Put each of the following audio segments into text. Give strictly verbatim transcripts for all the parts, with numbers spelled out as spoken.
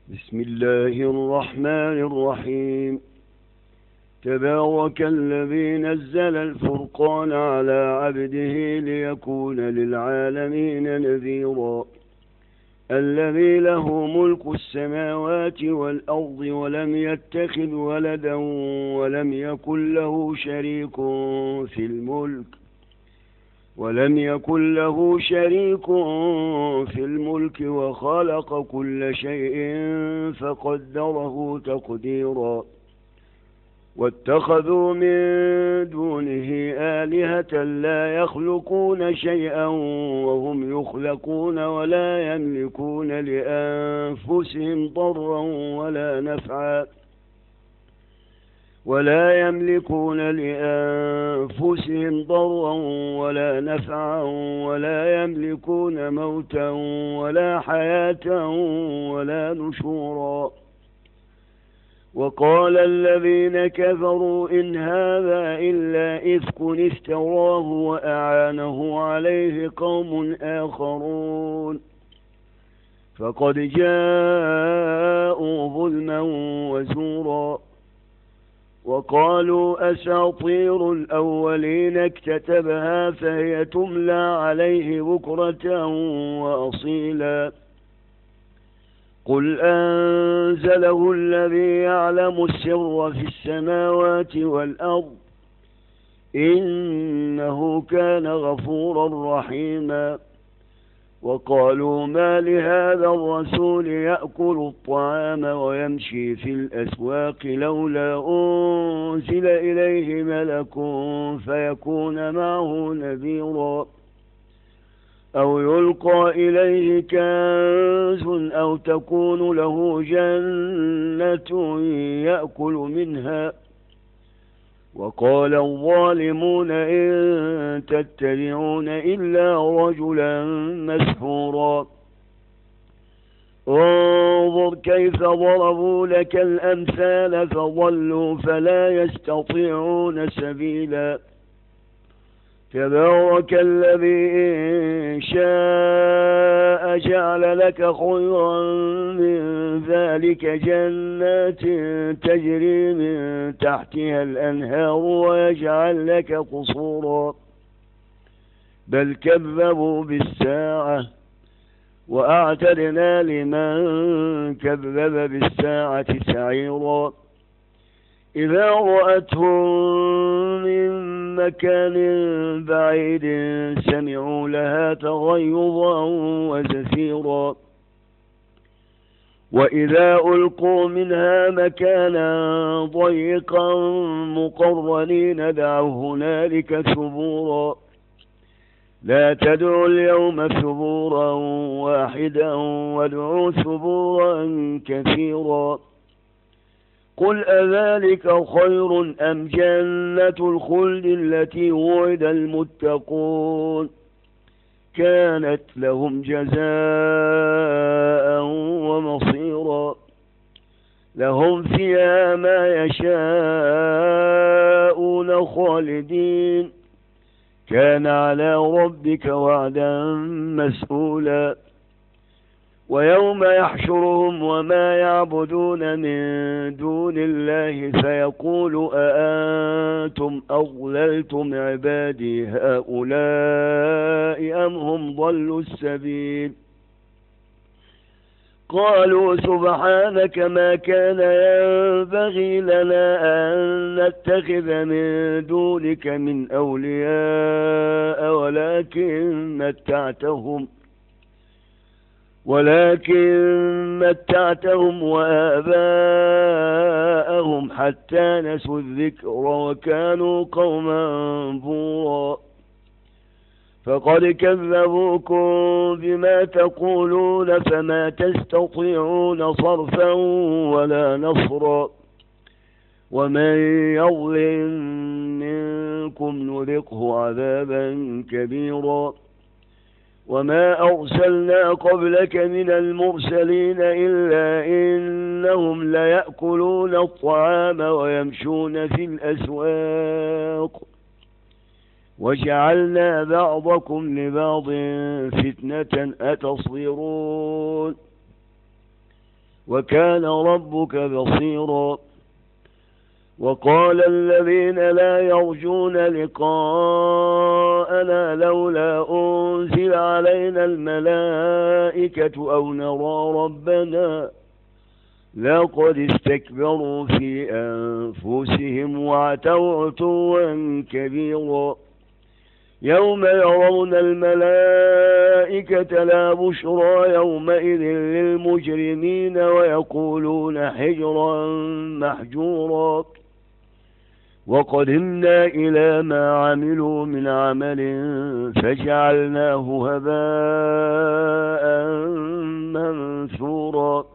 بسم الله الرحمن الرحيم. تبارك الذي نزل الفرقان على عبده ليكون للعالمين نذيرا. الذي له ملك السماوات والأرض ولم يتخذ ولدا ولم يكن له شريك في الملك ولم يكن له شريك في الملك وخلق كل شيء فقدره تقديرا. واتخذوا من دونه آلهة لا يخلقون شيئا وهم يخلقون ولا يملكون لأنفسهم ضرا ولا نفعا ولا يملكون لأنفسهم ضرا ولا نفعا ولا يملكون موتا ولا حياة ولا نشورا. وقال الذين كفروا إن هذا إلا إفك افتراه وأعانه عليه قوم آخرون فقد جاءوا ظلما وزورا. وقالوا أساطير الأولين اكتتبها فهي تملى عليه بكرة وأصيلا. قل أنزله الذي يعلم السر في السماوات والأرض إنه كان غفورا رحيما. وقالوا ما لهذا الرسول يأكل الطعام ويمشي في الأسواق لولا أنزل إليه ملك فيكون معه نذيرا أو يلقى إليه كنز أو تكون له جنة يأكل منها. وقال الظالمون إن تتبعون إلا رجلا مسحورا. انظر كيف ضربوا لك الأمثال فضلوا فلا يستطيعون سبيلا. تبارك الذي إن شاء جعل لك خيرا من ذلك جنات تجري من تحتها الأنهار ويجعل لك قصورا بل كذبوا بالساعة وأعتدنا لمن كذب بالساعة سعيرا. إذا رأتهم من مكان بعيد سمعوا لها تغيظا وزفيرا. وإذا ألقوا منها مكانا ضيقا مقرنين دعوا هنالك ثبورا. لا تدعوا اليوم ثبورا واحدا وادعوا ثبورا كثيرا. قل أذلك خير أم جنة الخلد التي وعد المتقون كانت لهم جزاء ومصيرا. لهم فيها ما يشاءون خالدين كان على ربك وعدا مسئولا. ويوم يحشرهم وما يعبدون من دون الله فيقول أأنتم أضللتم عبادي هؤلاء أم هم ضلوا السبيل. قالوا سبحانك ما كان ينبغي لنا أن نتخذ من دونك من أولياء ولكن متعتهم ولكن متعتهم وآباءهم حتى نسوا الذكر وكانوا قوما بورا. فقد كذبوكم بما تقولون فما تستطيعون صرفا ولا نصرا. ومن يظلم منكم نذقه عذابا كبيرا. وما أرسلنا قبلك من المرسلين إلا إنهم ليأكلون الطعام ويمشون في الأسواق وجعلنا بعضكم لبعض فتنة أتصبرون وكان ربك بصيرا. وقال الذين لا يرجون لقاءنا لولا أنزل علينا الملائكة أو نرى ربنا لقد استكبروا في أنفسهم وعتوا عتوا كبيرا. يوم يرون الملائكة لا بشرى يومئذ للمجرمين ويقولون حجرا محجورا. وقدمنا إلى ما عملوا من عمل فجعلناه هباء منثورا.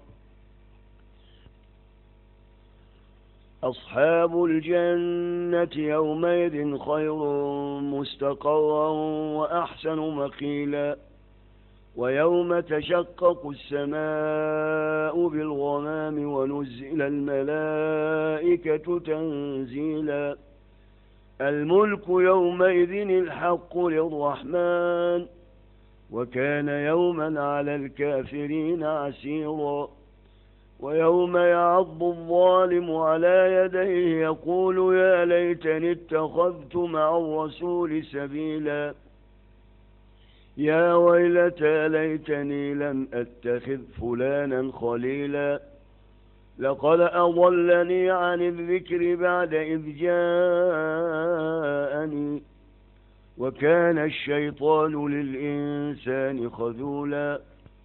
أصحاب الجنة يومئذ خير مستقرا وأحسن مقيلا. ويوم تشقق السماء بالغمام ونزل الملائكة تنزيلا. الملك يومئذ الحق للرحمن وكان يوما على الكافرين عسيرا. ويوم يعض الظالم على يديه يقول يا ليتني اتخذت مع الرسول سبيلا. يا ويلتى ليتني لم أتخذ فلانا خليلا لقد أضلني عن الذكر بعد إذ جاءني وكان الشيطان للإنسان خذولا.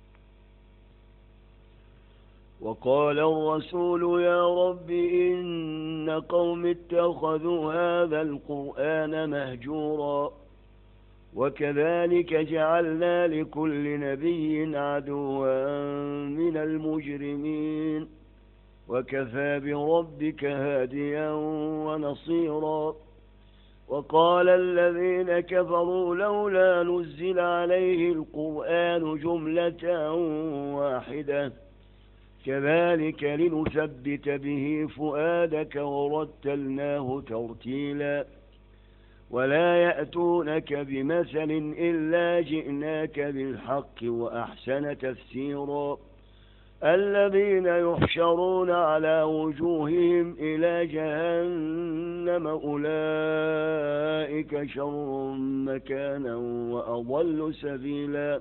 وقال الرسول يا رب إن قوم اتخذوا هذا القرآن مهجورا وكذلك جعلنا لكل نبي عدوا من المجرمين وكفى بربك هاديا ونصيرا. وقال الذين كفروا لولا نزل عليه القرآن جملة واحدة كذلك لنثبت به فؤادك ورتلناه ترتيلا. ولا يأتونك بمثل إلا جئناك بالحق وأحسن تفسيرا. الذين يحشرون على وجوههم إلى جهنم أولئك شر مكانا وأضل سبيلا.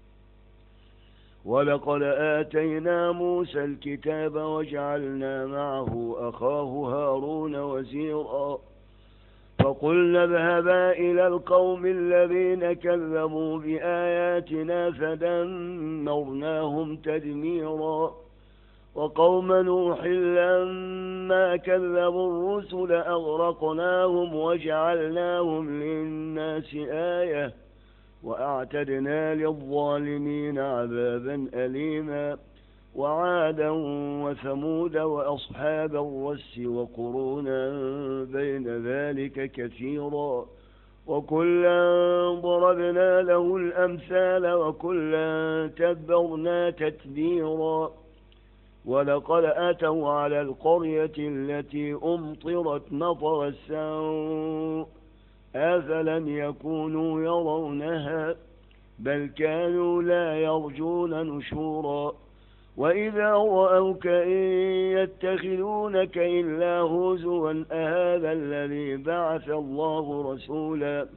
ولقد آتينا موسى الكتاب وجعلنا معه أخاه هارون وزيرا. فقلنا اذهبا إلى القوم الذين كذبوا بآياتنا فدمرناهم تدميرا. وقوم نوح لما كذبوا الرسل أغرقناهم وجعلناهم للناس آية وأعتدنا للظالمين عذابا أليما. وعادا وثمود وأصحاب الرس وقرونا بين ذلك كثيرا وكلا ضربنا له الأمثال وكلا تبرنا تتبيرا. ولقد أتوا على القرية التي أمطرت مطر السوء أفلم يكونوا يرونها بل كانوا لا يرجون نشورا. وإذا رأوك إن يتخذونك إلا هزوا أهذا الذي بعث الله رسولا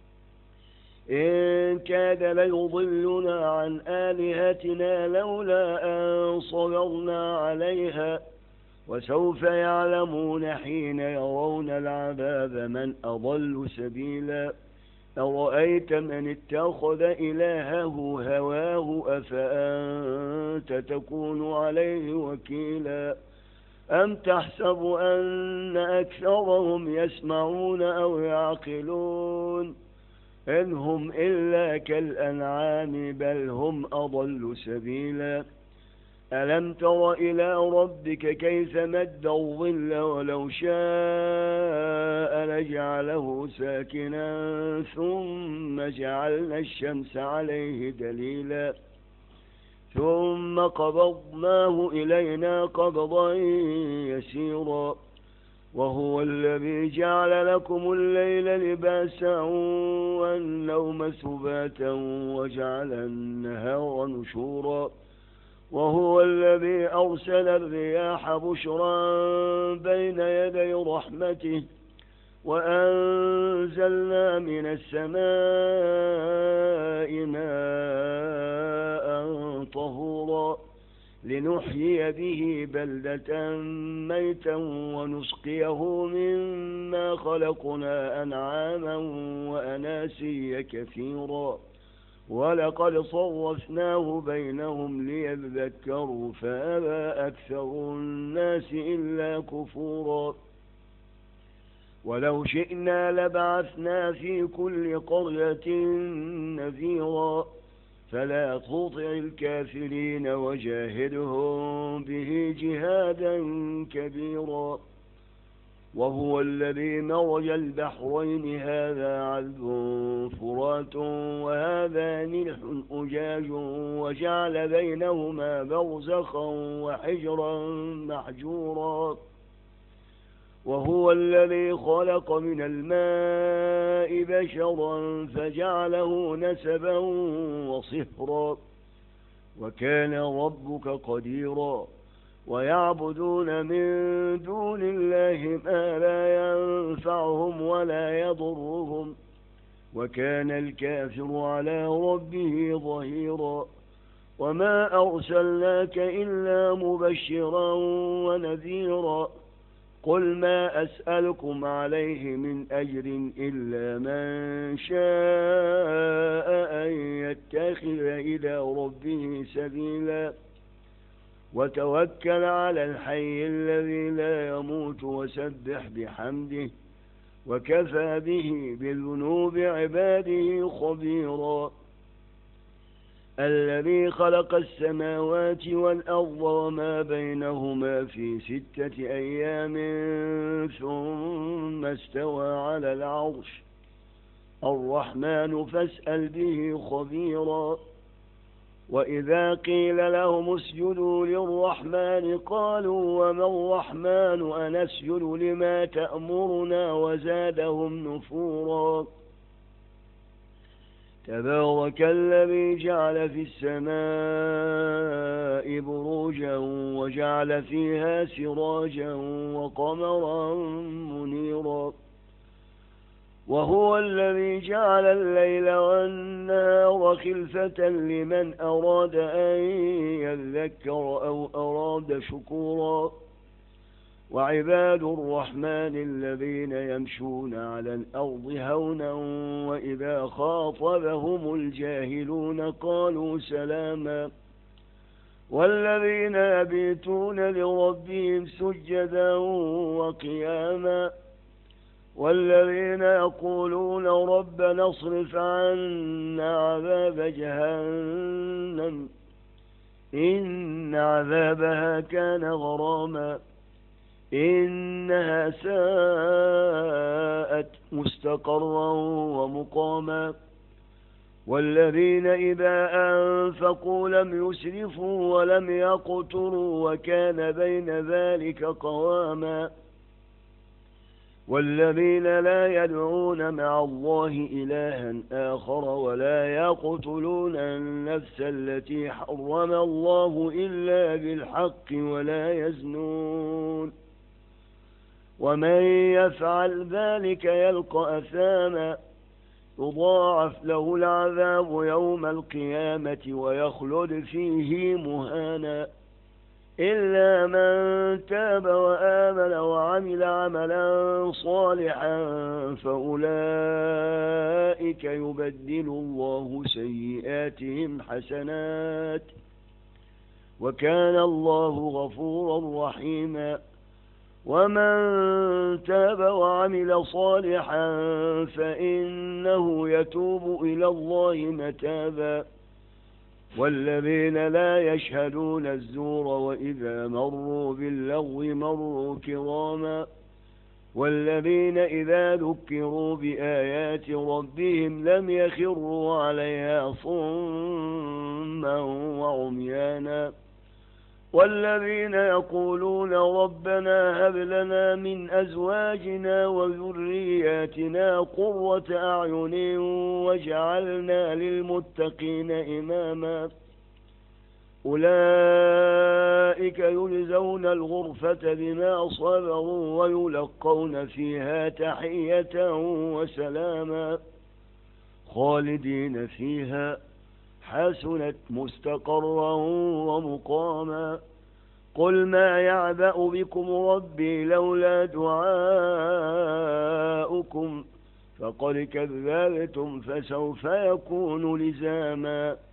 إن كاد ليضلنا عن آلهتنا لولا أن صبرنا عليها وسوف يعلمون حين يرون العذاب من أضل سبيلا. أرأيت من اتخذ إلهه هواه أفأنت تكون عليه وكيلا. أم تحسب أن أكثرهم يسمعون أو يعقلون إن هم إلا كالأنعام بل هم أضل سبيلا. ألم تر إلى ربك كيف مد الظل ولو شاء لجعله ساكنا ثم جعلنا الشمس عليه دليلا ثم قبضناه إلينا قبضا يسيرا. وهو الذي جعل لكم الليل لباسا والنوم سباتا وجعل النهار نشورا. وهو الذي أرسل الرياح بشرا بين يدي رحمته وأنزلنا من السماء ماء طهورا لنحيي به بلدة ميتا ونسقيه مما خلقنا أنعاما وأناسيا كثيرا ولقد صرفناه بينهم ليذكروا فأبى أكثر الناس إلا كفورا ولو شئنا لبعثنا في كل قرية نذيرا فلا تطع الكافرين وجاهدهم به جهادا كبيرا وهو الذي مرج البحرين هذا عذب فرات وهذا ملح أجاج وجعل بينهما برزخا وحجرا محجورا وهو الذي خلق من الماء بشرا فجعله نسبا وصهرا وكان ربك قديرا ويعبدون من دون الله ما لا ينفعهم ولا يضرهم وكان الكافر على ربه ظهيرا وما أرسلناك إلا مبشرا ونذيرا قل ما أسألكم عليه من أجر إلا من شاء أن يتخذ إلى ربه سبيلا وتوكل على الحي الذي لا يموت وسبح بحمده وكفى به بذنوب عباده خبيرا الذي خلق السماوات والأرض وما بينهما في ستة أيام ثم استوى على العرش الرحمن فاسأل به خبيرا وإذا قيل لهم اسجدوا للرحمن قالوا وما الرحمن أنسجد لما تأمرنا وزادهم نفورا تبارك الذي جعل في السماء بروجا وجعل فيها سراجا وقمرا منيرا وهو الذي جعل الليل والنهار خلفة لمن أراد أن يذكر أو أراد شكورا وعباد الرحمن الذين يمشون على الأرض هونا وإذا خاطبهم الجاهلون قالوا سلاما والذين يبيتون لربهم سجدا وقياما والذين يقولون ربنا اصرف عنا عذاب جهنم إن عذابها كان غراما إنها ساءت مستقرا ومقاما والذين إذا أنفقوا لم يسرفوا ولم يقتروا وكان بين ذلك قواما والذين لا يدعون مع الله إلها آخر ولا يقتلون النفس التي حرم الله إلا بالحق ولا يزنون ومن يفعل ذلك يلقى أثاما يضاعف له العذاب يوم القيامة ويخلد فيه مهانا إلا من تاب وآمن وعمل عملا صالحا فأولئك يبدل الله سيئاتهم حسنات وكان الله غفورا رحيما ومن تاب وعمل صالحا فإنه يتوب إلى الله متابا والذين لا يشهدون الزور وإذا مروا باللغو مروا كراما والذين إذا ذكروا بآيات ربهم لم يخروا عليها صما وعميانا والذين يقولون ربنا هب لنا من أزواجنا وذرياتنا قرة أعين واجعلنا للمتقين إماما أولئك يجزون الغرفة بما صبروا ويلقون فيها تحية وسلاما خالدين فيها حسنت مستقرا ومقاما قل ما يعبأ بكم ربي لولا دعاؤكم فقد كذبتم فسوف يكون لزاما